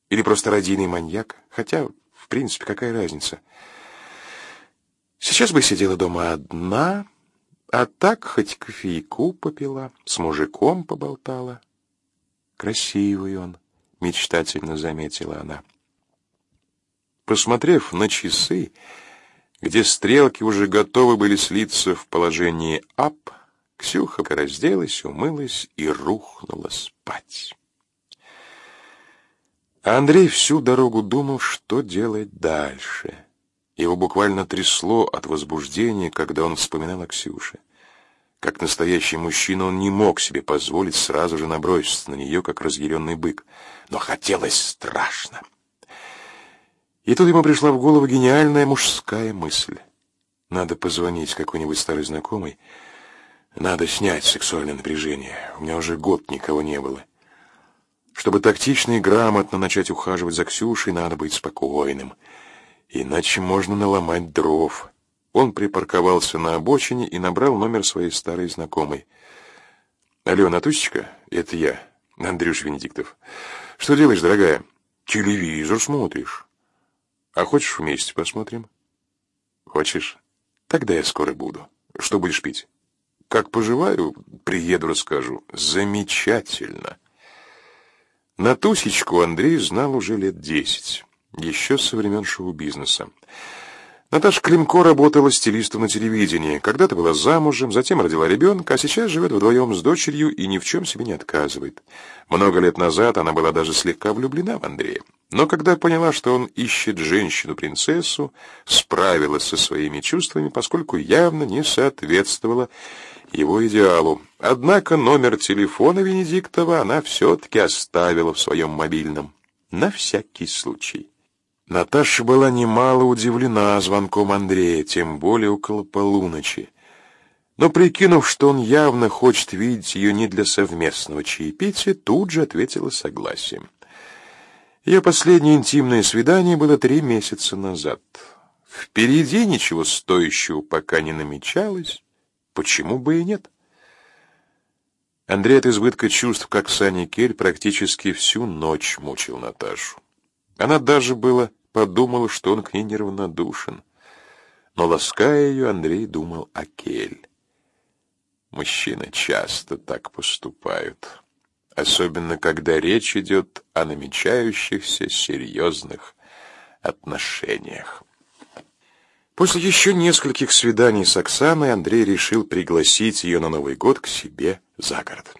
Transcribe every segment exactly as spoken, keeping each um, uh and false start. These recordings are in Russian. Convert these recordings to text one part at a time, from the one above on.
Или просто радийный маньяк. Хотя, в принципе, какая разница? Сейчас бы сидела дома одна, а так хоть кофейку попила, с мужиком поболтала. Красивый он, мечтательно заметила она. Посмотрев на часы, где стрелки уже готовы были слиться в положении «ап», Ксюха разделась, умылась и рухнула спать. А Андрей всю дорогу думал, что делать дальше. Его буквально трясло от возбуждения, когда он вспоминал о Ксюше. Как настоящий мужчина он не мог себе позволить сразу же наброситься на нее, как разъяренный бык. Но хотелось страшно. И тут ему пришла в голову гениальная мужская мысль. Надо позвонить какой-нибудь старой знакомой. Надо снять сексуальное напряжение. У меня уже год никого не было. Чтобы тактично и грамотно начать ухаживать за Ксюшей, надо быть спокойным. Иначе можно наломать дров. Он припарковался на обочине и набрал номер своей старой знакомой. «Алло, Натусечка, это я, Андрюш Венедиктов. Что делаешь, дорогая?» «Телевизор смотришь. А хочешь, вместе посмотрим?» «Хочешь? Тогда я скоро буду. Что будешь пить?» «Как поживаю, приеду, расскажу». «Замечательно». Натусечку Андрей знал уже лет десять, еще со времен шоу-бизнеса. Наташа Климко работала стилистом на телевидении, когда-то была замужем, затем родила ребенка, а сейчас живет вдвоем с дочерью и ни в чем себе не отказывает. Много лет назад она была даже слегка влюблена в Андрея. Но когда поняла, что он ищет женщину-принцессу, справилась со своими чувствами, поскольку явно не соответствовала его идеалу. Однако номер телефона Венедиктова она все-таки оставила в своем мобильном. На всякий случай. Наташа была немало удивлена звонком Андрея, тем более около полуночи. Но, прикинув, что он явно хочет видеть ее не для совместного чаепития, тут же ответила согласием. Ее последнее интимное свидание было три месяца назад. Впереди ничего стоящего пока не намечалось. Почему бы и нет? Андрей от избытка чувств к Оксане Кель практически всю ночь мучил Наташу. Она даже было подумала, что он к ней неравнодушен. Но, лаская ее, Андрей думал о Кель. Мужчины часто так поступают, особенно когда речь идет о намечающихся серьезных отношениях. После еще нескольких свиданий с Оксаной Андрей решил пригласить ее на Новый год к себе за город.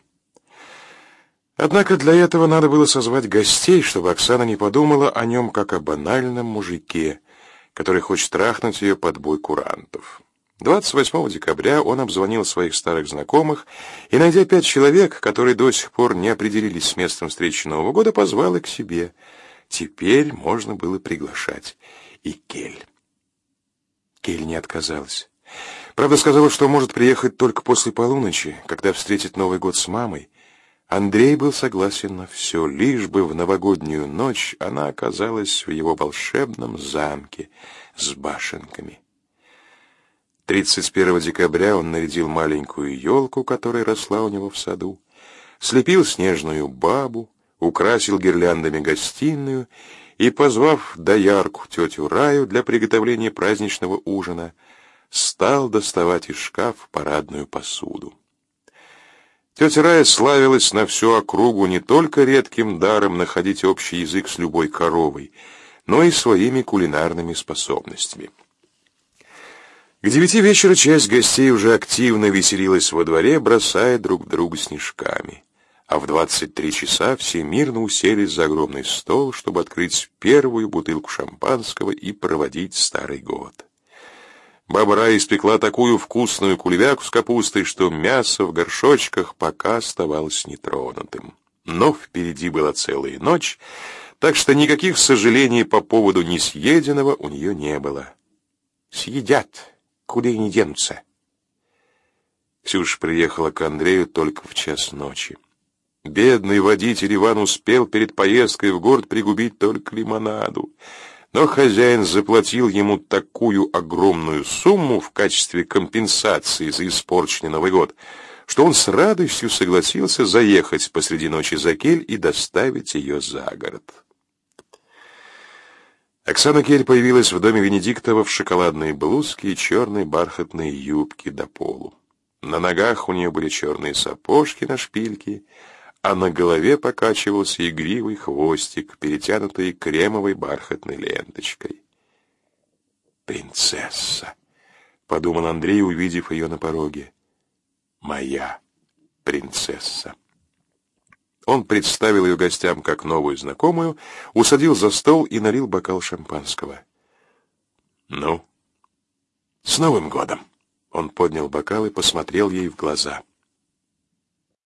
Однако для этого надо было созвать гостей, чтобы Оксана не подумала о нем как о банальном мужике, который хочет трахнуть ее под бой курантов. двадцать восьмого декабря он обзвонил своих старых знакомых и, найдя пять человек, которые до сих пор не определились с местом встречи Нового года, позвал их к себе. Теперь можно было приглашать и Кель. Кель не отказалась. Правда, сказала, что может приехать только после полуночи, когда встретит Новый год с мамой. Андрей был согласен на все, лишь бы в новогоднюю ночь она оказалась в его волшебном замке с башенками. тридцать первого декабря он нарядил маленькую елку, которая росла у него в саду, слепил снежную бабу, украсил гирляндами гостиную и, позвав доярку тетю Раю для приготовления праздничного ужина, стал доставать из шкафа парадную посуду. Тетя Рая славилась на всю округу не только редким даром находить общий язык с любой коровой, но и своими кулинарными способностями. К девяти вечера часть гостей уже активно веселилась во дворе, бросая друг друга снежками. А в двадцать три часа все мирно уселись за огромный стол, чтобы открыть первую бутылку шампанского и проводить старый год. Баба Рая испекла такую вкусную кулебяку с капустой, что мясо в горшочках пока оставалось нетронутым. Но впереди была целая ночь, так что никаких сожалений по поводу несъеденного у нее не было. Съедят, куда и не денутся. Ксюша приехала к Андрею только в час ночи. Бедный водитель Иван успел перед поездкой в город пригубить только лимонаду, но хозяин заплатил ему такую огромную сумму в качестве компенсации за испорченный Новый год, что он с радостью согласился заехать посреди ночи за Кель и доставить ее за город. Оксана Кель появилась в доме Венедиктова в шоколадной блузке и черной бархатной юбке до полу. На ногах у нее были черные сапожки на шпильке, а на голове покачивался игривый хвостик, перетянутый кремовой бархатной ленточкой. «Принцесса», — подумал Андрей, увидев ее на пороге. «Моя принцесса». Он представил ее гостям как новую знакомую, усадил за стол и налил бокал шампанского. «Ну, с Новым годом!» Он поднял бокал и посмотрел ей в глаза.